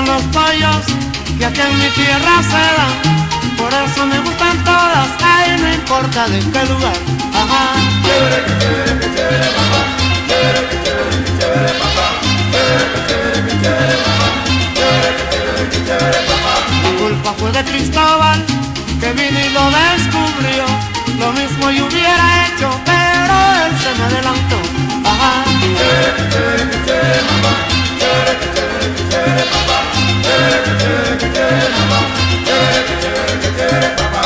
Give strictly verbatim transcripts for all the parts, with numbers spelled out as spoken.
los pollos que aquí en mi tierra se dan. Por eso me gustan todas, ay, no importa de qué lugar. Ajá. Chévere, que chévere, que chévere, mamá. Chévere, que chévere, que chévere, papá. Chévere, que chévere, que chévere, mamá. Chévere, que chévere, que chévere, papá. La culpa fue de Cristóbal, que vino y lo descubrió. Lo mismo yo hubiera hecho, pero él se me adelantó. Ajá. Chévere, que chévere, que chévere, mamá. Chévere, que chévere, que chévere, papá. Chévere, que chévere, que chévere, mamá. Chévere, que chévere, que chévere, papá.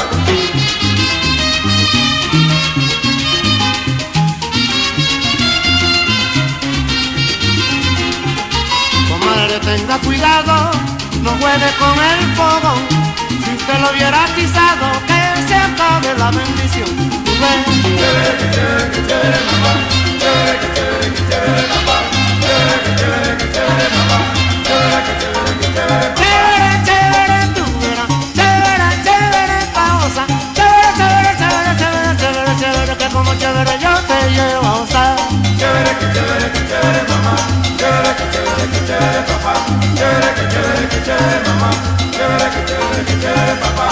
Comadre, tenga cuidado, no juegue con el fogón. Si usted lo hubiera atizado, que se acabe la bendición. ¿Tú ves? Chévere, que chévere, que chévere, mamá. Chévere, que chévere, que chévere, papá. Chévere, que chévere, que chévere, mamá. Chévere, que chévere, que chévere, papá. Chévere, chévere, tú verás. Chévere, chévere, pausa. Chévere, chévere, chévere, chévere, chévere, chévere, que como chévere yo te llevo a usar. Chévere, que chévere, que chévere, mamá. Chévere, que chévere, que chévere, papá. Chévere, que chévere, que chévere, mamá. Chévere, que chévere, que chévere, papá.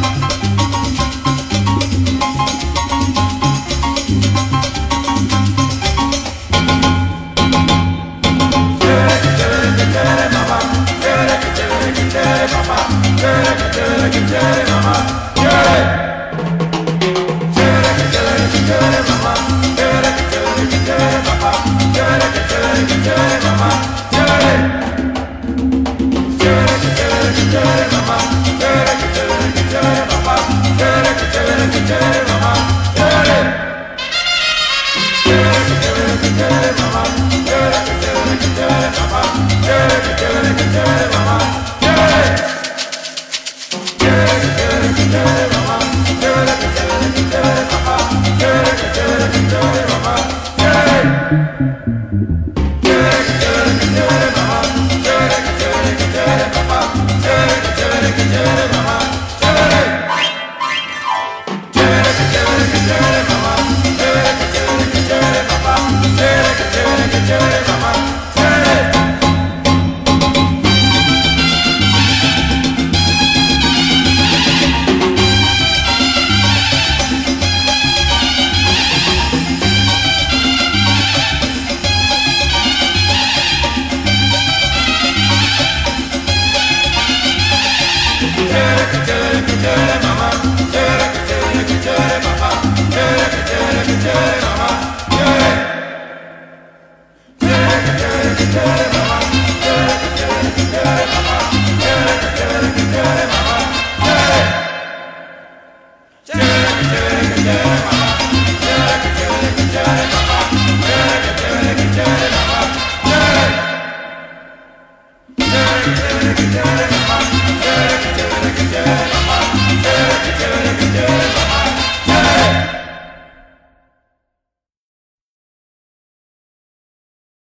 Chévere, que chévere, que chévere, mamá. Chévere, que chévere, que chévere, papá. Chévere, que chévere, que chévere, mamá. Chévere. Chévere, que chévere, que chévere, mamá. Chévere, que chévere, que chévere, papá. Chévere, que chévere, que chévere, mamá. Chévere. Chévere, que chévere, que chévere, mamá. Chévere, que chévere, que chévere, papá. Chévere, que chévere, que chévere, mamá. Chévere. Chévere, que chévere, que chévere, mamá. Chévere, que chévere, que chévere, papá. Chévere, que chévere, que chévere, mamá. Chévere. Chévere, que chévere, que chévere, mamá. Chévere, que chévere, que chévere, papá. Chévere, que chévere, que chévere, mamá. Chévere. Chévere, que chévere, que chévere, mamá. Chévere, que chévere, que chévere, papá. Chévere, que chévere, que chévere, mamá. Chévere. Chévere, que chévere, que chévere, mamá.